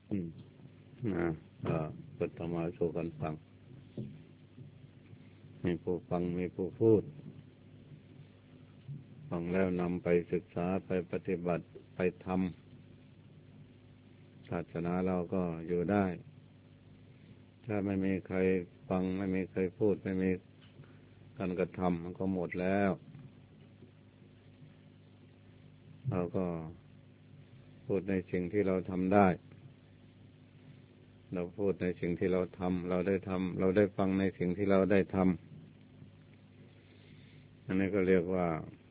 อืมนะก็เปิดธรรมะสู่กันฟังมีผู้ฟังมีผู้พูดฟังแล้วนำไปศึกษาไปปฏิบัติไปทำศาสนาเราก็อยู่ได้ถ้าไม่มีใครฟังไม่มีใครพูดไม่มีการกระทำมันก็หมดแล้วเราก็พูดในสิ่งที่เราทำได้เราพูดในสิ่งที่เราทำเราได้ทำเราได้ฟังในสิ่งที่เราได้ทำอันนี้ก็เรียกว่า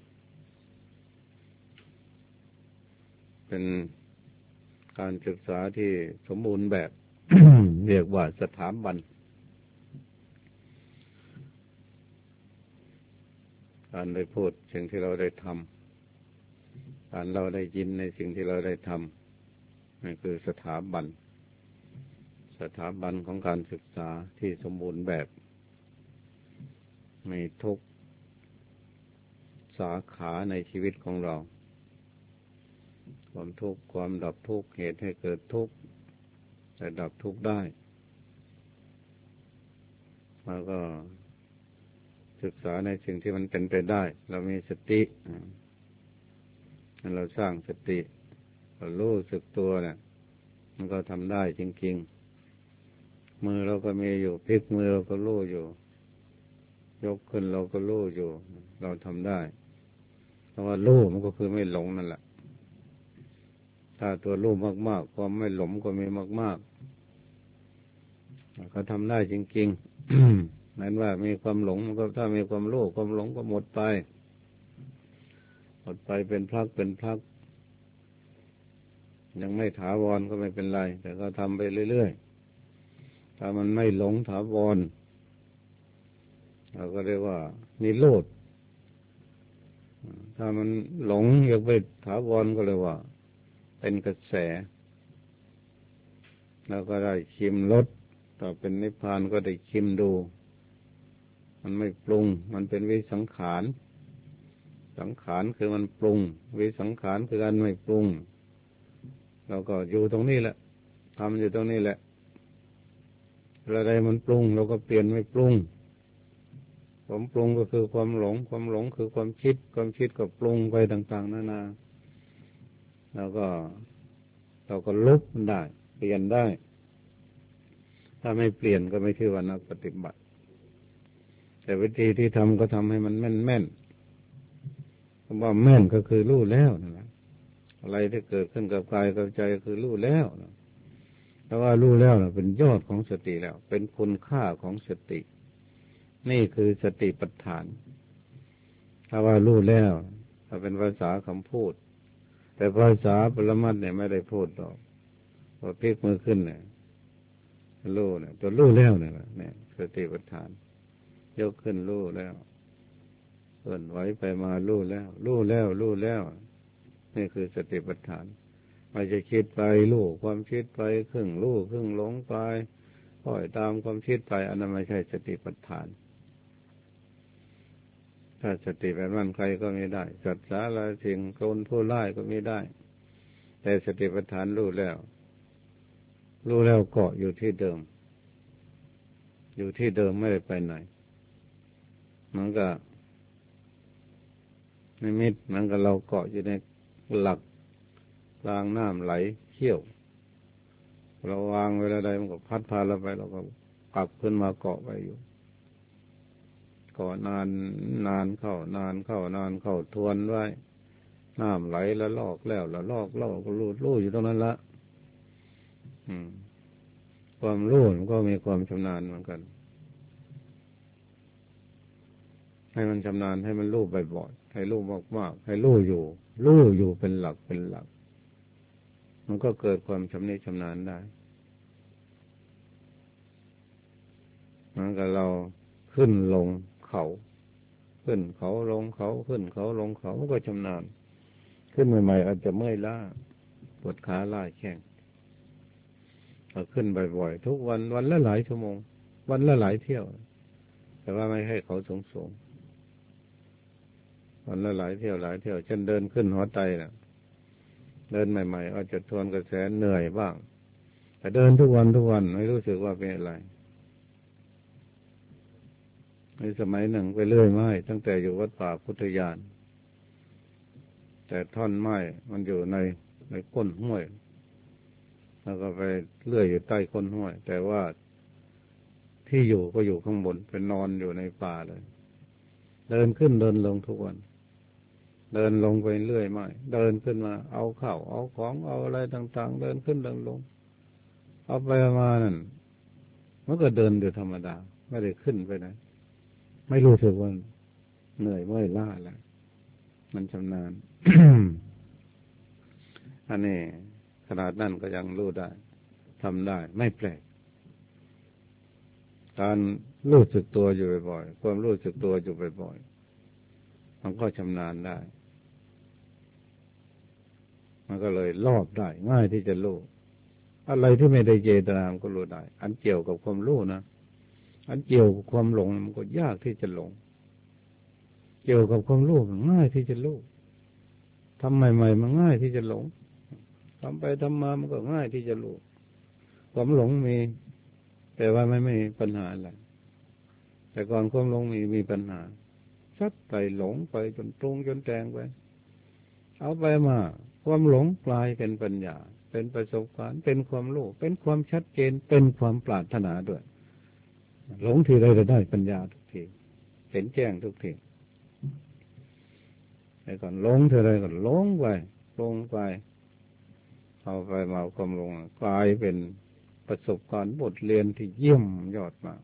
เป็นการศึกษาที่สมบูรณ์แบบ เรียกว่าสถาบันการได้พูดสิ่งที่เราได้ทำการเราได้ยินในสิ่งที่เราได้ทำนี่คือสถาบันของการศึกษาที่สมบูรณ์แบบในทุกสาขาในชีวิตของเราความทุกข์ความดับทุกข์เหตุให้เกิดทุกข์แต่ดับทุกข์ได้แล้วก็ศึกษาในสิ่งที่มันเป็นไปได้เรามีสติเราสร้างสติเรารู้สึกตัวเนี่ยมันก็ทำได้จริงๆมือเราก็มีอยู่พลิกมือเราก็รู้อยู่ยกขึ้นเราก็รู้อยู่เราทำได้เพราะว่ารู้มันก็คือไม่หลงนั่นแหละถ้าตัวรู้มากๆความไม่หลงก็มีมากๆเขาทำได้จริงๆนั้นว่ามีความหลงมันก็ถ้ามีความรู้ความหลงก็หมดไปเป็นพักยังไม่ถาวรก็ไม่เป็นไรแต่ก็ทำไปเรื่อยๆถ้ามันไม่หลงถาวรเราก็เรียกว่านิโรธถ้ามันหลงอยากไปถาวรก็เลยว่าเป็นกระแสแล้วก็ได้ชิมรสถ้าเป็นนิพพานก็ได้ชิมดูมันไม่ปรุงมันเป็นวิสังขารสังขารคือมันปรุงวิสังขารคือการไม่ปรุงเราก็อยู่ตรงนี้แหละทำอยู่ตรงนี้แหละอะไรมันปรุงเราก็เปลี่ยนไม่ปรุงความปรุงก็คือความหลงคือความคิดก็ปรุงไปต่างๆนานาแล้วก็เราก็ลบมันได้เปลี่ยนได้ถ้าไม่เปลี่ยนก็ไม่ชื่อว่านักปฏิบัติแต่วิธีที่ทำก็ทำให้มันแม่นคำว่าแม่นก็คือรู้แล้วนะอะไรที่เกิดขึ้นกับกายกับใจคือรู้แล้วนะแต่ว่ารู้แล้วนะเป็นยอดของสติแล้วเป็นคุณค่าของสตินี่คือสติปัฏฐานถ้าว่ารู้แล้วถ้าเป็นภาษาคำพูดแต่ภาษาปรมัตถ์เนี่ยไม่ได้พูดหรอกพอพลิกมือขึ้นเนี่ยรู้เนี่ยตัวรู้แล้วเนี่ยสติปัฏฐานยกขึ้นรู้แล้วเคลื่อนไหวไปมารู้แล้วนี่คือสติปัฏฐานไม่จะคิดไปรู้ความคิดไปครึ่งรู้ครึ่งหลงไปปล่อยตามความคิดไปอันนั้นไม่ใช่สติปัฏฐานถ้าสติแบบนั้นใครก็ไม่ได้สัตว์สาราสิ่งคนผู้ร้ายก็ไม่ได้แต่สติปัฏฐานรู้แล้วเกาะอยู่ที่เดิมไม่ได้ไปไหนมันก็นิมิตมันก็เราเกาะอยู่ในหลักกลางน้ำไหลเชี่ยวเราวางเวลาใดมันก็พัดพาเราไปเราก็กลับขึ้นมาเกาะไปอยู่เกาะนานเข้าทวนไว้น้ำไหลแล้วลอกแล้วละลอกเล่าก็รู้อยู่ตรงนั้นละความรู้มันก็มีความชำนาญเหมือนกันให้มันชำนาญให้มันรู้บ่อยๆให้รู้มากๆให้รู้อยู่เป็นหลักมันก็เกิดความชำนิชำนาญได้เหมือนกับเราขึ้นลงเขาขึ้นเขาลงเขาขึ้นเขาลงเขามันก็ชำนาญขึ้นใหม่ๆอาจจะเมื่อยล้าปวดขาล้าแข้งเราขึ้นบ่อยๆทุกวันละหลายชั่วโมงวันละหลายเที่ยวแต่ว่าไม่ให้เขาสูงวันละหลายเที่ยวเช่นเดินขึ้นหอไตน่ะเดินใหม่ๆอาจจะทวนกระแสเหนื่อยบ้างแต่เดินทุกวันทุกวันไม่รู้สึกว่าเป็นอะไรในสมัยหนึ่งไปเลื่อยไม้ตั้งแต่อยู่วัดป่าพุทธญาณแต่ท่อนไม้มันอยู่ในก้นห้วยแล้วก็ไปเลื่อยอยู่ใต้ก้นห้วยแต่ว่าที่อยู่ก็อยู่ข้างบนเป็นนอนอยู่ในป่าเลยเดินขึ้นเดินลงทุกวันเดินลงไปเรื่อยไม้เดินขึ้นมาเอาข้าวเอาของเอาอะไรต่างๆเดินขึ้นเดินลงเอาไปมานั่นมันก็เดินอยู่ธรรมดาไม่ได้ขึ้นไปไหนไม่รู้สึกว่าเหนื่อยเมื่อยล้าแล้วมันชำนาญ อันนี้ขนาดนั้นก็ยังรู้ได้ทำได้ไม่แปลกการรู้สึกตัวอยู่บ่อยๆความรู้สึกตัวอยู่บ่อยๆมันก็ชำนาญได้มันก็เลยรอบได้ง่ายที่จะรู้อะไรที่ไม่ได้เจตนามันก็รู้ได้อันเกี่ยวกับความรู้นะอันเกี่ยวกับความหลงมันก็ยากที่จะหลงเกี่ยวกับความรู้มันง่ายที่จะรู้ทำใหม่ๆมันง่ายที่จะหลงทำไปทำมามันก็ง่ายที่จะรู้ความหลงมีแต่ว่าไม่มีปัญหาอะไรแต่ก่อนความหลงมีปัญหาชัดไปหลงไปจนตรงจนแตงไปเอาไปมาความหลงกลายเป็นปัญญาเป็นประสบการณ์เป็นความรู้เป็นความชัดเจนเป็นความปรารถนาด้วยหลงทีไรจะได้ปัญญาทุกทีเห็นแจ้งทุกทีแต่ก่อนหลงทีไรก็หลงไปหลงไปเอาไปมาความหลงกลายเป็นประสบการณ์บทเรียนที่เยี่ยมยอดมาก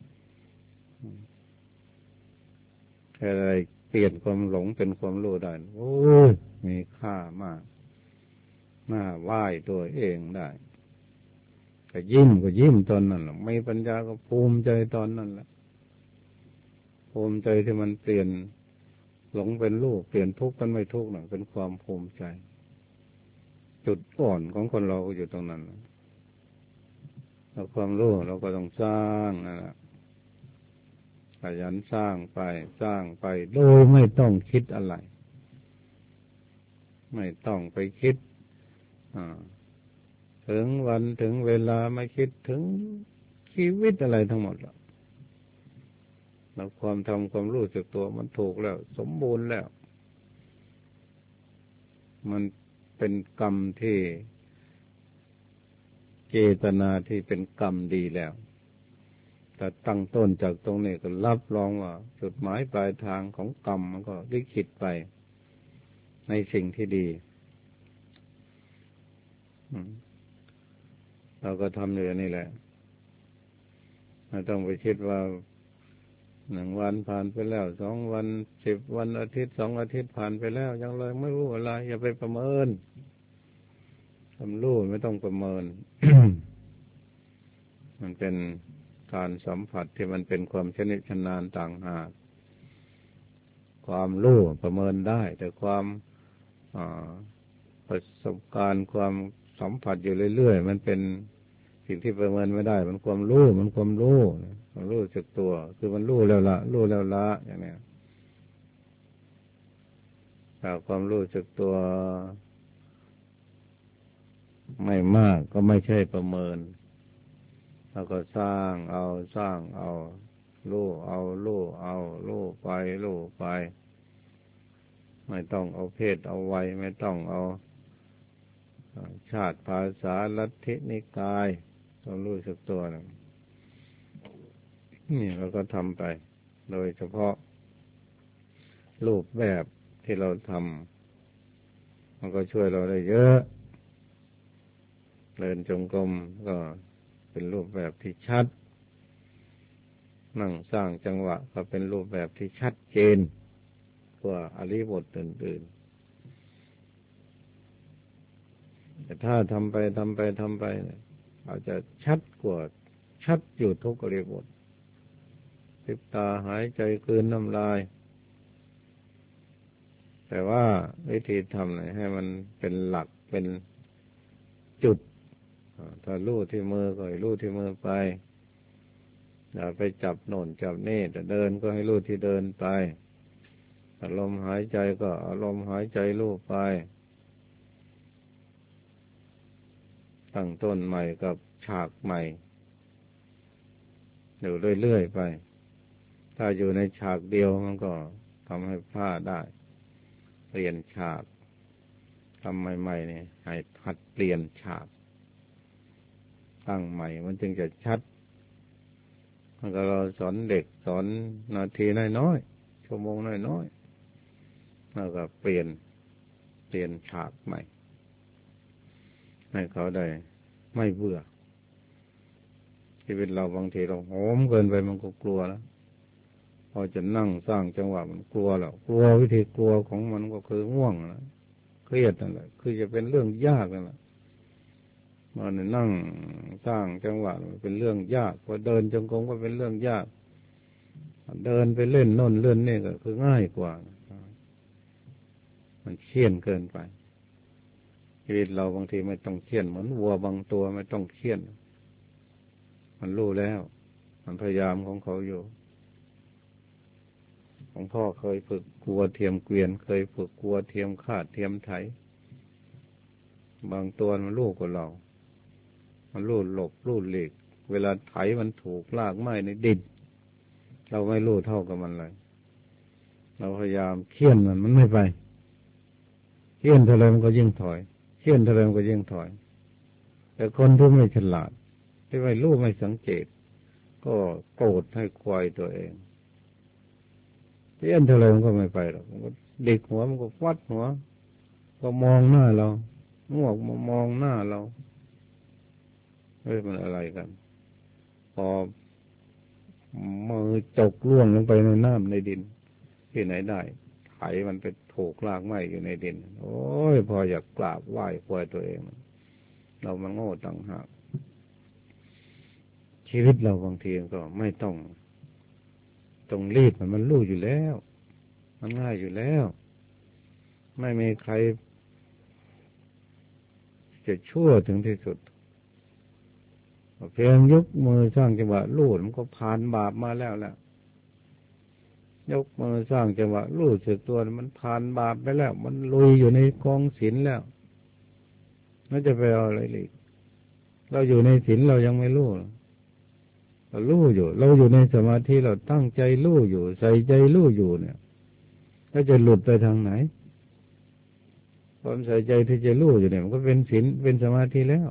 อะไรเปลี่ยนความหลงเป็นความรู้ได้โอ้ยมีค่ามากน่าไหว้ตัวเองได้ก็ยิ้มตอนนั้นไม่ปัญญาก็ภูมิใจตอนนั้นแหละภูมิใจที่มันเปลี่ยนหลงเป็นรู้เปลี่ยนทุกข์เป็นไม่ทุกข์น่ะเป็นความภูมิใจจุดอ่อนของคนเราอยู่ตรงนั้นแล้วความรู้เราก็ต้องสร้างนั่นแหละขยันสร้างไปโดยไม่ต้องคิดอะไรไม่ต้องไปคิดถึงวันถึงเวลาไม่คิดถึงชีวิตอะไรทั้งหมดแล้วความรู้สึกตัวมันถูกแล้วสมบูรณ์แล้วมันเป็นกรรมที่เจตนาที่เป็นกรรมดีแล้วแต่ตั้งต้นจากตรงนี้ก็รับรองว่าจุดหมายปลายทางของกรรมมันก็ลิขิตไปในสิ่งที่ดีเราก็ทำอยู่นี่แหละไม่ต้องไปคิดว่า1 วันผ่านไปแล้ว2 วัน10 วันอาทิตย์2 อาทิตย์ผ่านไปแล้วยังเลยไม่รู้อะไรอย่าไปประเมินทำรู้ไม่ต้องประเมิน มันเป็นการสัมผัสที่มันเป็นความชนิดชำนาญต่างหากความรู้ประเมินได้แต่ความประสบการณ์ความสัมผัสอยู่เรื่อยๆมันเป็นสิ่งที่ประเมินไม่ได้มันความรู้ความรู้สึกตัวคือมันรู้แล้วละอย่างนี้ถ้าความรู้สึกตัวไม่มากก็ไม่ใช่ประเมินแล้วก็สร้างเอารู้ไปไม่ต้องเอาเพศเอาวัยไม่ต้องเอาชาติภาษาลัทธินิกายต้องรู้สึกตัวนะนี่เราก็ทำไปโดยเฉพาะรูปแบบที่เราทำมันก็ช่วยเราได้เยอะเดินจงกรมก็เป็นรูปแบบที่ชัดนั่งสร้างจังหวะก็เป็นรูปแบบที่ชัดเจนกว่าอริยบทอื่นๆแต่ถ้าทำไปอาจจะชัดกว่าชัดอยู่ทุกอริยบทติดตาหายใจกลืนน้ำลายแต่ว่าวิธีทำให้มันเป็นหลักเป็นจุดถ้าลู่ที่มือก็ให้ลู่ที่มือไปอย่าไปจับโน่นจับนี่แต่เดินก็ให้ลู่ที่เดินไปอารมณ์หายใจก็อารมณ์หายใจลู่ไปกตั้งต้นใหม่กับฉากใหม่อยู่เรื่อยๆไปถ้าอยู่ในฉากเดียวมันก็ทำให้พลาดได้เปลี่ยนฉากทำใหม่ๆเนี่ยให้หัดเปลี่ยนฉากตั้งใหม่มันจึงจะชัดมันก็เราสอนเด็กสอนนาทีน้อยๆชั่วโมงน้อยๆแล้วก็เปลี่ยนฉากใหม่ให้เขาได้ไม่เบื่อชีวิตเราบางทีเราโหมเกินไปมันก็กลัวแล้วพอจะนั่งสร้างจังหวะมันกลัวแล้วกลัววิธีกลัวของมันก็คือง่วงนะเครียดนั่นแหละคือจะเป็นเรื่องยากนั่นแหละมันนั่งสร้างจังหวะมันเป็นเรื่องยากพอเดินจงกรมก็เป็นเรื่องยากเดินไปเล่นโน่นเล่นนี่ก็คือง่ายกว่ามันเครียดเกินไปชีวิตเราบางทีไม่ต้องเครียดเหมือนวัวบางตัวไม่ต้องเครียดมันรู้แล้วมันพยายามของเขาอยู่ของพ่อเคยฝึกกลัวเทียมเกวียนเคยฝึกกลัวเทียมคาดเทียมไถบางตัวมันรู้กว่าเรามันรู้หลบรู้หลีกเวลาไถมันถูกลากไม้ในดินเราไม่รู้เท่ากับมันเลยเราพยายามเคี่ยนมันไม่ไปเคี่ยนเท่าไรมันก็ยิ่งถอยเคี่ยนเท่าไรมันก็ยิ่งถอยแต่คนที่ไม่ฉลาดที่ไม่รู้ไม่สังเกตก็โกรธให้ควายตัวเองเคี่ยนเท่าไรมันก็ไม่ไปหรอกมันก็เด็กหัวมันก็ฟัดหัวก็มองหน้าเรางวกมามองหน้าเรามันอะไรกันพอมือจกล่วงลงไปในน้ำในดินที่ไหนได้ไถมันไปถูกลากไม้อยู่ในดินโอ้ยพออยากกราบไหว้ควายตัวเองเรามันโง่ต่างหากชีวิตเราบางทีก็ไม่ต้องรีบมันรู้อยู่แล้วมันง่ายอยู่แล้วไม่มีใครจะชั่วถึงที่สุดเพียงยกมือสร้างจังหวะรู้มันก็ผ่านบาปมาแล้วแหละยกมือสร้างจังหวะรู้สึกตัวมันผ่านบาปไปแล้วมันลุยอยู่ในกองศีลแล้วมันจะไปเอาอะไรอีกเราอยู่ในศีลเรายังไม่รู้เรารู้อยู่เราอยู่ในสมาธิเราตั้งใจรู้อยู่ใส่ใจรู้อยู่เนี่ยก็จะหลุดไปทางไหนความใส่ใจที่จะรู้อยู่เนี่ยมันก็เป็นศีลเป็นสมาธิแล้ว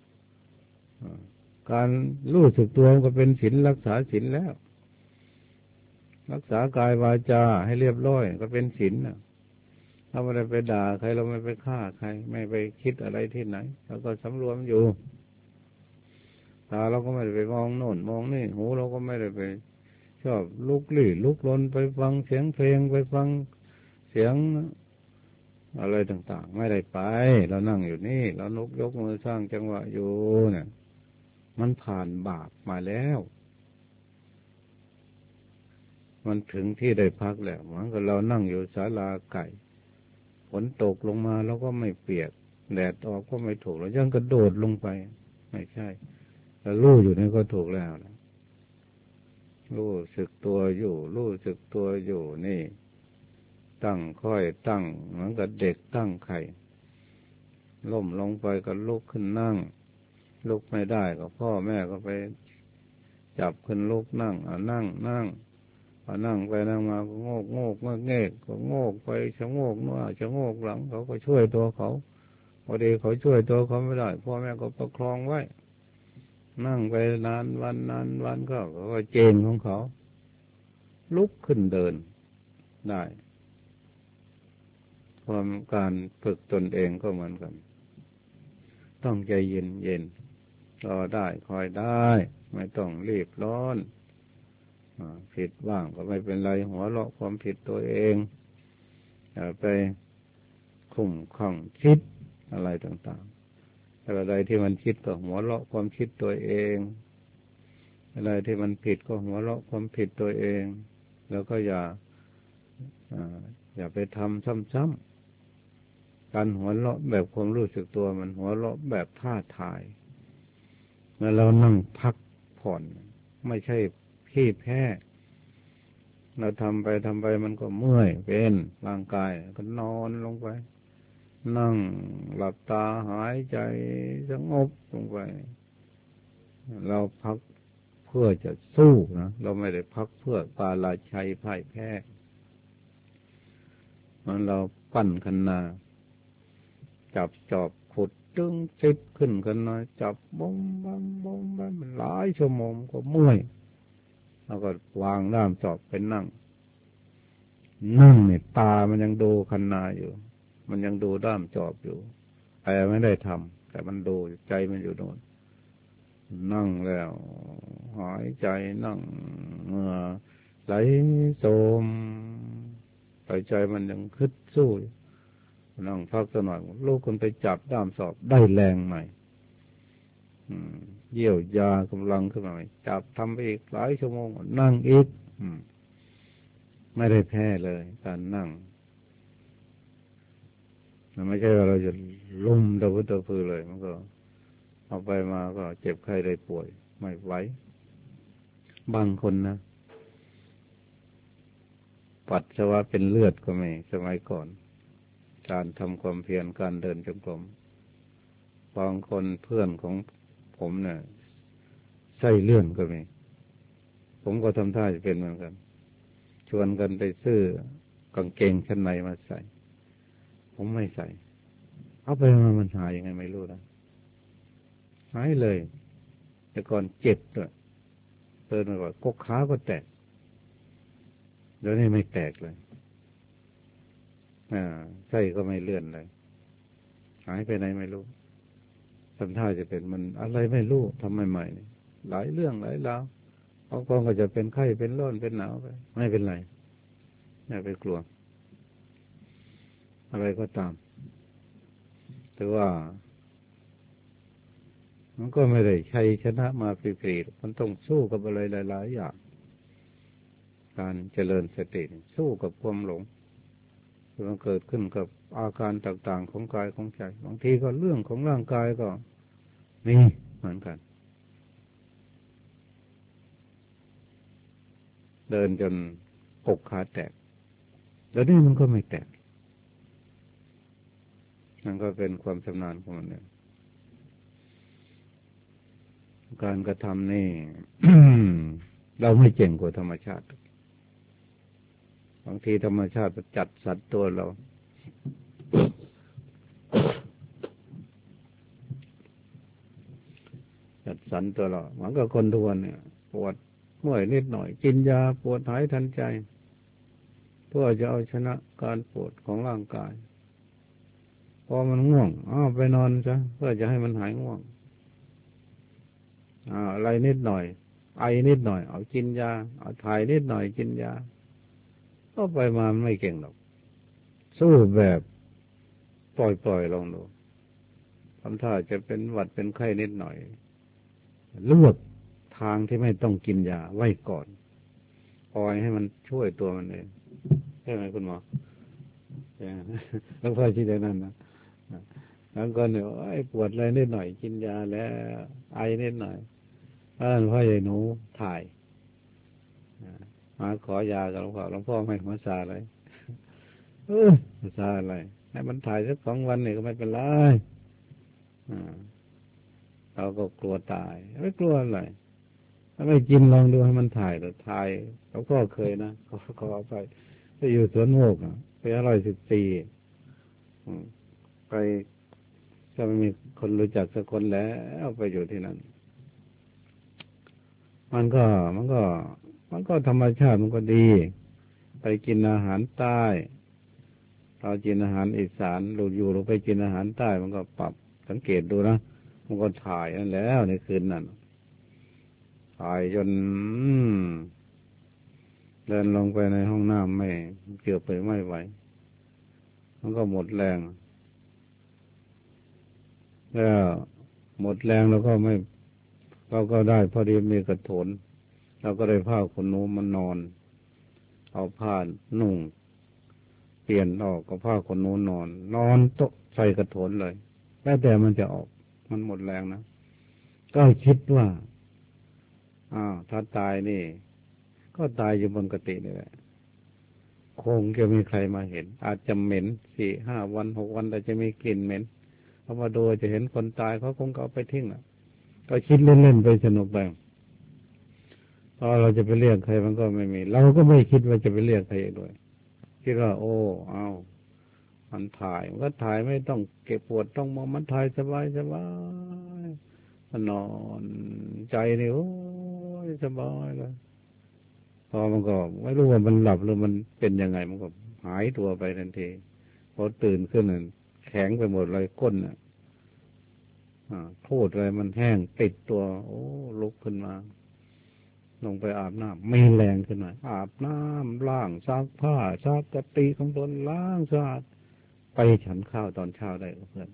การรู้สึกตัวมันก็เป็นศีลรักษาศีลแล้วรักษากายวาจาให้เรียบร้อยก็เป็นศีลนะเราไม่ได้ไปด่าใครเราไม่ไปฆ่าใครไม่ไปคิดอะไรที่ไหนเราก็สำรวมอยู่ตาเราก็ไม่ได้ไปมองโน่นมองนี่หูเราก็ไม่ได้ไปชอบลุกลี้ลุกลนไปฟังเสียงเพลงไปฟังเสียงอะไรต่างๆไม่ได้ไปเรานั่งอยู่นี่เรายกมือสร้างจังหวะอยู่เนี่ยมันผ่านบาปมาแล้วมันถึงที่ได้พักแล้วเหมือนกับเรานั่งอยู่ศาลาไก่ฝนตกลงมาเราก็ไม่เปียกแดดออกก็ไม่ถูกเรายังกระโดดลงไปไม่ใช่เรารู้อยู่นี่ก็ถูกแล้วนะรู้สึกตัวอยู่รู้สึกตัวอยู่นี่ตั้งค่อยตั้งเหมือนกับเด็กตั้งไข่ล้มลงไปก็ลุกขึ้นนั่งลุกไม่ได้ก็พ่อแม่ก็ไปจับขึ้นลุกนั่งนั่งพอนั่งไปนั่งมาก็โงกเงกก็โงกไปชะโงกหน้าชะโงกหลังเขาก็ช่วยตัวเขาพอดีเขาช่วยตัวเขาไม่ได้พ่อแม่ก็ประคองไว้นั่งไปนานวันก็เจนของเขาลุกขึ้นเดินได้ความการฝึกตนเองก็เหมือนกันต้องใจเย็นรอได้คอยได้ไม่ต้องรีบร้อนผิดบ้างก็ไม่เป็นไรหัวเราะความผิดตัวเองอย่าไปคุ้มข้องคิดอะไรต่างๆอะไรที่มันคิดก็หัวเราะความคิดตัวเองอะไรที่มันผิดก็หัวเราะความผิดตัวเองแล้วก็อย่าไปทำซ้ำๆการหัวเราะแบบความรู้สึกตัวมันหัวเราะแบบท่าทายเมื่อเรานั่งพักผ่อนไม่ใช่ขี้แพ้เราทำไปมันก็เมื่อยเป็นร่างกายก็นอนลงไปนั่งหลับตาหายใจสงบลงไปเราพักเพื่อจะสู้นะเราไม่ได้พักเพื่อปาราชัยพ่ายแพ้มันเราปั้นคันนาจับจอบขุดตึงซิดขึ้นกันหน่อยจับบงบังบงบังมันหลายชั่วโมงก็เมื่อยแล้วก็วางด้ามจอบไปนั่งเนี่ยตามันยังดูคันนาอยู่มันยังดูด้ามจอบอยู่แต่ไม่ได้ทำแต่มันดูใจมันอยู่โน่นนั่งแล้วหายใจนั่งเหงื่อไหลโสมใจมันยังคึดสู้นั่งพักสักหน่อยลูกคนไปจับด้ามสอบได้แรงใหม่เยี่ยวยากำลังขึ้นมาใหม่จับทำไปอีกหลายชั่วโมงนั่งอีกไม่ได้แพ้เลยการนั่งมันไม่ใช่ว่าเราจะลุ่มตะพื้นตะพือเลยมันก็เอาไปมาก็เจ็บไข้ได้ป่วยไม่ไหวบางคนนะปัสสาวะเป็นเลือดก็ไม่สมัยก่อนการทำความเพียรการเดินจงกรมบางคนเพื่อนของผมเนี่ยไส้เลื่อนก็มีผมก็ทำท่าจะเป็นเหมือนกันชวนกันไปซื้อกางเกงชั้นในมาใส่ผมไม่ใส่เอาไปมามันหายยังไงไม่รู้นะหายเลยแต่ก่อนเจ็บด้วยเดินมาก่อนกกขาก็แตกเดี๋ยวนี้ไม่แตกเลยไส้ก็ไม่เลื่อนเลยหายไปไหนไม่รู้ทำท่าจะเป็นมันอะไรไม่รู้ทำใหม่ๆหลายเรื่องหลายราวบางคนก็จะเป็นไข้เป็นร้อนเป็นหนาวไปไม่เป็นไรอย่าไปกลัวอะไรก็ตามแต่ว่ามันก็ไม่ได้ชัยชนะมาฟรีๆมันต้องสู้กับอะไรหลายๆอย่างการเจริญสติสู้กับความหลงที่มันเกิดขึ้นกับอาการต่างๆของกายของใจบางทีก็เรื่องของร่างกายก็มีเหมือนกันเดินจนอกขาแตกแล้วนี่มันก็ไม่แตกมันก็เป็นความชำนาญของมันเองการกระทำนี่ เราไม่เจ๋งกว่าธรรมชาติบางทีธรรมชาติจัดสัตว์ตัวเราจัดสรรตัวเราเหมือนกับคนทุกวันเนี่ยปวดเมื่อยนิดหน่อยกินยาปวดหายทันใจเพื่อจะเอาชนะการปวดของร่างกายพอมันง่วงไปนอนซะเพื่อจะให้มันหายง่วงอะไรนิดหน่อยไอนิดหน่อยเอากินยาเอาถ่ายนิดหน่อยกินยาก็ไปมาไม่เก่งหรอกสู้แบบปล่อยลองดูทำท่าจะเป็นหวัดเป็นไข้นิดหน่อยเลือกทางที่ไม่ต้องกินยาไว้ก่อนปล่อยให้มันช่วยตัวมันเองใช่ไหมคุณหมอแล้วพ่อชี้อย่างนั้นนะแล้วก็เนี่ยปวดอะไรนิดหน่อยกินยาแล้วไอนิดหน่อยพ่อใหญ่หนูถ่ายมาขอยากับหลวงพ่อไม่มาซาเลยมาซาอะไรให้มันถ่ายสัก2 วันเนี่ยก็ไม่เป็นไรเราก็กลัวตายไม่กลัวอะไรถ้าไม่กินลองดูให้มันถ่ายแต่ถ่ายหลวงพ่อเคยนะขอไปอยู่สวนโมกไป114ไปก็ไม่มีคนรู้จักสักคนแล้วไปอยู่ที่นั่นมันก็ธรรมชาติมันก็ดีไปกินอาหารใต้เรากินอาหารอีสานเราไปกินอาหารใต้มันก็ปรับสังเกตดูนะมันก็ถ่ายนั่นแล้วในคืนนั้นถ่ายจนเดินลงไปในห้องน้ำไม่เกือบไปไม่ไหวมันก็หมดแรงแล้วหมดแรงเราก็ได้พอดีมีกระโถนเราก็ได้ผ้าขนหนูมันนอนเอาผ้านุ่งเปลี่ยนออกก็ผ้าขนหนูนอนโต๊ะใส่กระโถนเลยแล้วแต่มันจะออกมันหมดแรงนะก็คิดว่าถ้าตายนี่ก็ตายอยู่บนกตินี่แหละคงจะมีใครมาเห็นอาจจะเหม็น4-5 วัน6 วันแต่จะมีกลิ่นเหม็นเขามาดูจะเห็นคนตายเขาคงเอาไปทิ้งอ่ะก็คิดเล่นๆไปสนุกไปพอเราจะไปเรียกใครมันก็ไม่มีเราก็ไม่คิดว่าจะไปเรียกใครด้วยคิดว่าโอ้เอามันถ่ายมันก็ถ่ายไม่ต้องเก็บปวดต้องมองมันถ่ายสบายสบายมันนอนใจนี่โอ้ยสบายเลยพอมันก็ไม่รู้ว่ามันหลับหรือมันเป็นยังไงมันก็หายตัวไปทันทีพอตื่นขึ้นน่ะแข็งไปหมดเลยก้นน่ะพูดอะไรมันแห้งติดตัวโอ้ลุกขึ้นมาลงไปอาบน้ำมีแรงขึ้นมาอาบน้ำล้างซักผ้าซักกะติของตนล้างสะอาดไปฉันข้าวตอนเช้าได้เพื่อน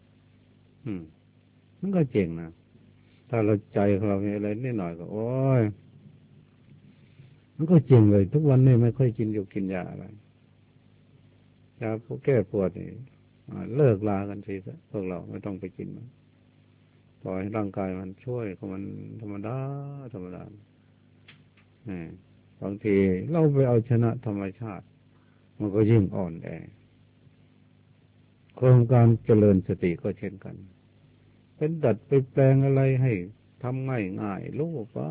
มันก็เจ๋งนะถ้าเราใจของเรามีอะไรนิดหน่อยก็โอ้ยมันก็จริงเลยทุกวันนี้ไม่ค่อยกินอยู่กินยาอะไรยาพวกแก้ปวดนี่เลิกลากันทีซะพวกเราไม่ต้องไปกินมันปล่อยให้ร่างกายมันช่วยของมันธรรมดาธรรมดาบางทีเราไปเอาชนะธรรมชาติมันก็ยิ่งอ่อนแอโครงการเจริญสติก็เช่นกันเป็นดัดไปแปลงอะไรให้ทำง่ายๆรู้ป่ะ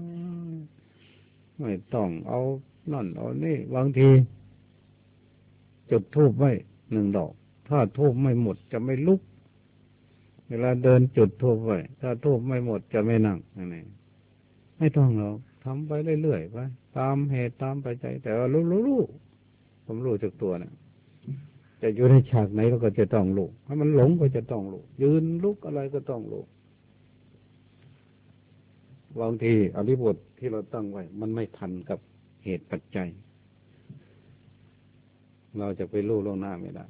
ไม่ต้องเอานั่นเอานี่บางทีจุดธูปไว้1 ดอกถ้าธูปไม่หมดจะไม่ลุกเวลาเดินจุดธูปไว้ถ้าธูปไม่หมดจะไม่นั่งนี่ไม่ต้องหรอกทำไปเรื่อยๆไปตามเหตุตามปัจจัยแต่ว่ารู้ผมรู้จากตัวนะจะอยู่ในฉากไหนเราก็จะต้องรู้ถ้ามันหลงก็จะต้องรู้ยืนลุกอะไรก็ต้องรู้บางทีอริบทที่เราตั้งไว้มันไม่ทันกับเหตุปัจจัยเราจะไปรู้ล่วงหน้าไม่ได้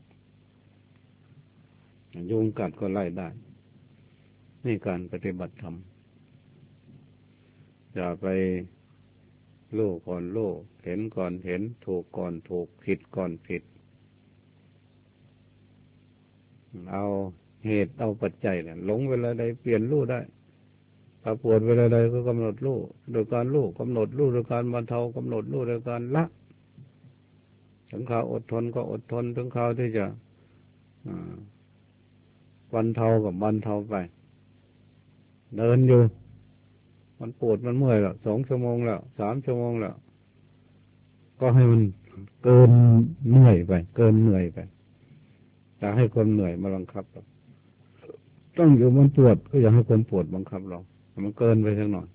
ยุงกัดก็ไล่ได้นี่การปฏิบัติธรรมอย่าไปรู้ก่อนรู้เห็นก่อนเห็นถูกก่อนถูกผิดก่อนผิดเอาเหตุเอาปัจจัยเนี่ยหลงเวลาใดเปลี่ยนรู้ได้ถ้าปวดเวลาใดก็กำหนดรู้โดยการรู้กำหนดรู้โดยการบรรเทากำหนดรู้โดยการละถึงคราวอดทนก็อดทนถึงคราวที่จะบรรเทากับบรรเทาไปเดินอยู่มันปวดมันเมื่อยแล้ว2 ชั่วโมงแล้ว3 ชั่วโมงแล้วก็ให้มันเกินเหนื่อยไปเกินเหนื่อยไปอย่าให้คนเหนื่อยมาบังคับเราต้องอยู่มันปวดก็อย่าให้คนปวดบังคับเรามันเกินไปสักหน่อย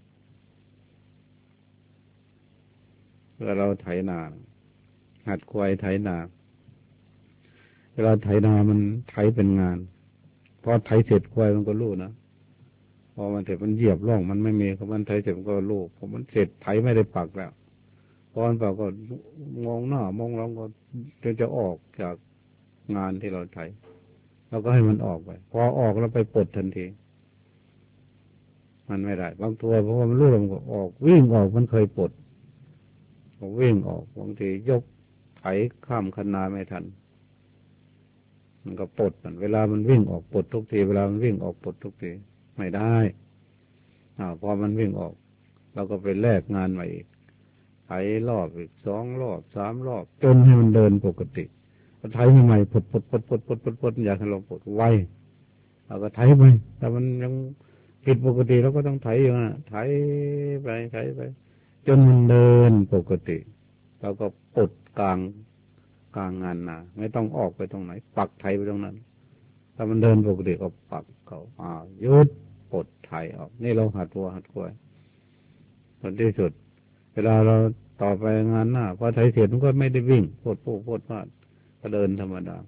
เวลาเราไถนาหัดควายไถนาเวลาไถนามันไถเป็นงานพอไถเสร็จควายมันก็รู้นะพอมันเสร็จมันเหยียบร่องมันไม่มีเขามันไถเสร็จมันก็รู้พอมันเสร็จไถไม่ได้ปักแล้วพอมันปักก็มองหน้ามองหลังก็จะออกจากงานที่เราไถเราก็ให้มันออกไปพอออกแล้วไปปลดทันทีมันไม่ได้บางตัวเพราะว่ามันรู้มันก็ออกวิ่งออกมันเคยปลดก็วิ่งออกบางทียกไถข้ามคันนาไม่ทันมันก็ปลดมันเวลามันวิ่งออกปลดทุกทีเวลามันวิ่งออกปลดทุกทีไม่ได้พอมันวิ่งออกเราก็ไปแลกงานใหม่อีกไถรอบอีก2 รอบ3 รอบจนให้มันเดินปกติไถใหม่ปลดอยากให้เราปลดไวเราก็ไถไปแต่มันยังผิดปกติเราก็ต้องไถอยู่นะไถไปจนมันเดินปกติเราก็ปลดกลางงานนาไม่ต้องออกไปตรงไหนปักไถไปตรงนั้นถ้ามันเดินปกติก็ปักเขาหยุดปลดไถออกนี่เราหัดตัวหัดควยผลที่สุดเวลาเราต่อไปงานหน้าพอไถเสร็จมันก็ไม่ได้วิ่งโพดพลาดก็เดินธรรมดา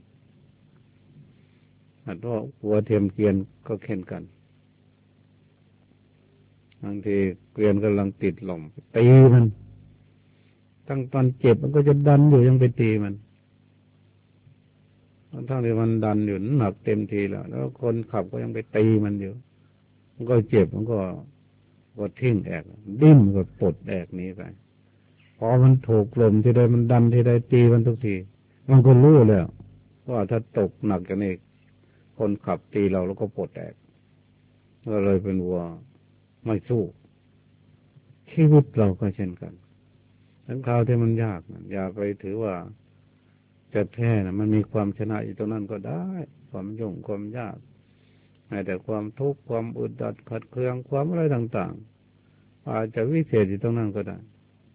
หัดว่าหัวเทียมเกวียนก็เข่นกันบางทีเกวียนกำลังติดหล่มตีมันตั้งตอนเจ็บมันก็จะดันอยู่ยังไปตีมันทั้งที่มันดันอยู่หนักเต็มทีแล้วคนขับก็ยังไปตีมันอยู่มันก็เจ็บมันก็ทิ้งแอกดิ้นก็ปลดแอกนี้ไปพอมันถูกลมที่ใดมันดันที่ใดตีมันทุกทีมันก็รู้แล้วว่าถ้าตกหนักกันเองคนขับตีเราแล้วก็ปลดแอกก็เลยเป็นวัวไม่สู้ชีวิตเราก็เช่นกันทั้งคราวที่มันยากอย่าไปถือว่าจะแพ้นะมันมีความชนะอยู่ตรงนั้นก็ได้ความยุ่งความยากแต่ความทุกข์ความอึดอัดขัดเคืองความอะไรต่างๆอาจจะวิเศษอยู่ตรงนั้นก็ได้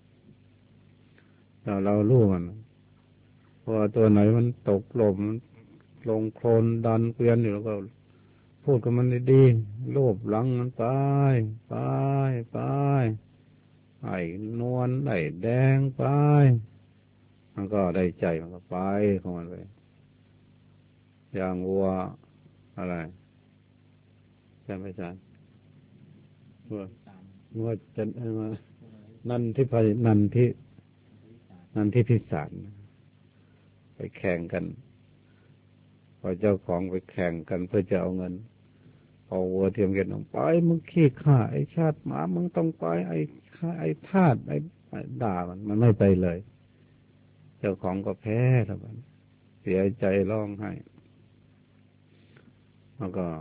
แต่เรารู้มันพอตัวไหนมันตกหล่มลงโคลนดันเกวียนอยู่แล้วก็พูดกับมันดีๆโลบหลังมันไปไปไอ้นวลไอ้แดงไปมันก็ได้ใจมันก็ไปของมันไปอย่างวัวอะไรใช่ไหมจ๊ะวัวจะนันที่พนันที่นันที่พิสารไปแข่งกันพอเจ้าของไปแข่งกันเพื่อจะเอาเงินเอาวัวเทียมกันไปมึงขี้ข้าไอ้ชาติหมามึงต้องไปไอ้ข้าไอ้ทาสไอ้ด่ามันไม่ไปเลยเจ้าของก็แพ้แล้วมันเสียใจร้องไห้แล้วก็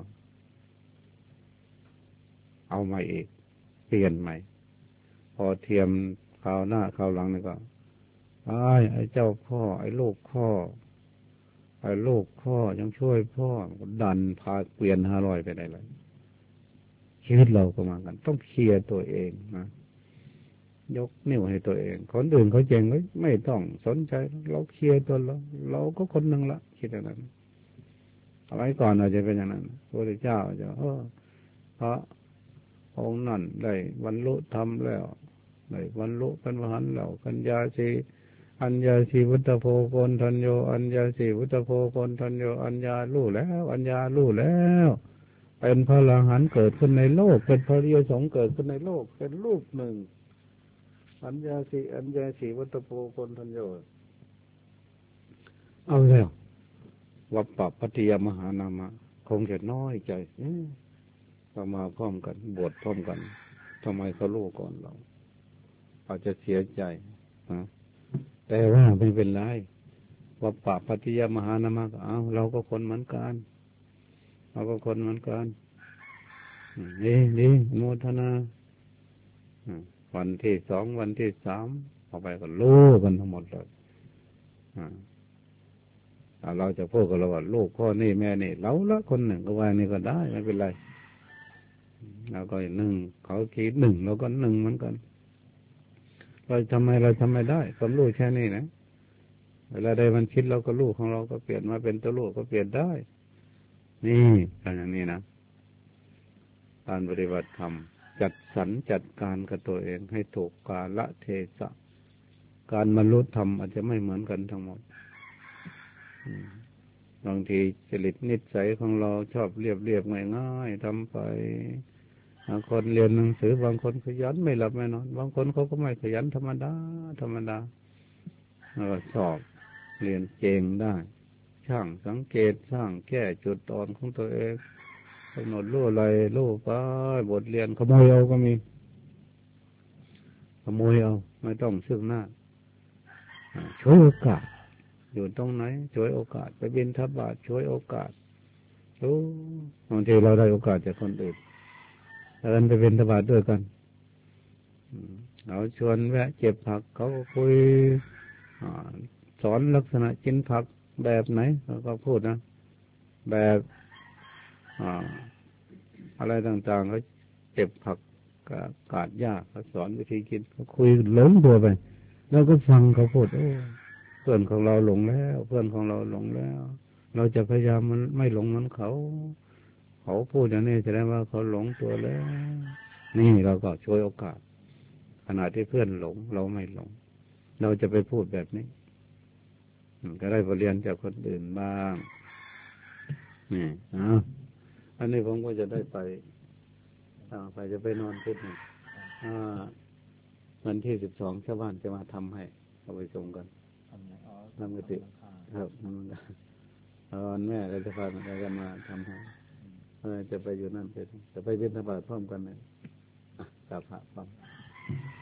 เอาใหม่อีกเปลี่ยนใหม่พอเทียมคราวหน้าคราวหลังนี่ก็ไอ้เจ้าพ่อไอ้ลูกพ่อไอ้ลูกพ่อยังช่วยพ่อดันพาเกวียน500ไปได้เลยชีวิตเราก็มากันต้องเคลียร์ตัวเองนะยกนิ้วให้ตัวเองคนอื่นเขาเจ๋งก็ไม่ต้องสนใจเราเคลียร์ตัวเราก็คนหนึ่งละคิดอย่างนั้นเอาไว้ก่อนอาจจะเป็นอย่างนั้นพระพุทธเจ้าจะพระองค์นั่นได้บรรลุธรรมแล้วได้บรรลุเป็นพระอรหันต์แล้วกัญญาสีอัญญาสีวุตโพโกนทัญโยอัญญาสีวุตโพโกนทัญโยอัญญารู้แล้วอัญญารู้แล้วเป็นพระอรหันต์เกิดขึ้นในโลกเป็นพระอริยสงฆ์เกิดขึ้นในโลกเป็นรูปหนึ่งอัญญาสีวุตโพโกนทัญโยเอาแล้ววัปปะปัตติยมหานามะคงจะน้อยใจเรามาพร้อมกันบวชพร้อมกันทำไมเขารู้ก่อนเราอาจจะเสียใจนะแต่ว่าไม่เป็นไรวัปปะปัตติยมหานามะเอาเราก็คนเหมือนกันเราก็คนเหมือนกันดีโมทนาวันที่2วันที่3ออกไปก็รู้กันทั้งหมดเลยเราจะพูดกับเราว่าลูกพ่อนี่แม่นี่เราละคนหนึ่งก็ว่านี่ก็ได้ไม่เป็นไรเราก็หนึ่งเขาคิดหนึ่งเราก็หนึ่งเหมือนกันเราทำไมไม่ได้ความรู้แค่นี้นะเวลาใดมันคิดเราก็รู้ของเราก็เปลี่ยนมาเป็นตัวรู้ก็เปลี่ยนได้นี่การอย่างนี้นะการปฏิบัติธรรมจัดสรรจัดการกับตัวเองให้ถูกกาลเทศะการบรรลุธรรมอาจจะไม่เหมือนกันทั้งหมดบางทีจริตนิสัยของเราชอบเรียบง่ายๆทำไปบางคนเรียนหนังสือบางคนขยันไม่หลับไม่นอนบางคนเขาก็ไม่ขยันธรรมดาแล้วก็สอบเรียนเก่งได้ช่างสังเกตช่างแก้จุดอ่อนของตัวเองกำหนดรู้อะไรรู้ไปบทเรียนขโมยเอาก็มีขโมยเอาไม่ต้องซึ่งหน้าช่วยโอกาสอยู่ตรงไหนช่วยโอกาสไปบิณฑบาตช่วยโอกาสรู้บางทีเราได้โอกาสจากคนอื่นแล้วไปบิณฑบาตด้วยกันเราชวนแวะเก็บผักเขาก็คุยสอนลักษณะกินผักแบบไหนเขาก็พูดนะแบบอะไรต่างๆเขาเก็บผักกาดหญ้าเขาสอนวิธีกินเขาคุยหลงตัวไปแล้วก็ฟังเขาพูดเพื่อนของเราหลงแล้วเพื่อนของเราหลงแล้วเราจะพยายามมันไม่หลงเหมือนเขาพูดอย่างนี้แสดงว่าเขาหลงตัวแล้วนี่เราก็ช่วยโอกาสขณะที่เพื่อนหลงเราไม่หลงเราจะไปพูดแบบนี้ก็ได้บทเรียนจากคนอื่นบ้างนี่อันนี้ผมก็จะได้ไปจะไปนอนพุธหนึ่งวันที่12ชาวบ้านจะมาทำให้เอาไปส่งกันทำกติครับทำกันวันแม่เราจะพากันมาทำให้จะไปอยู่นั่นจะไปบิณฑบาตพร้อมกันเลยกราบพระพร้อม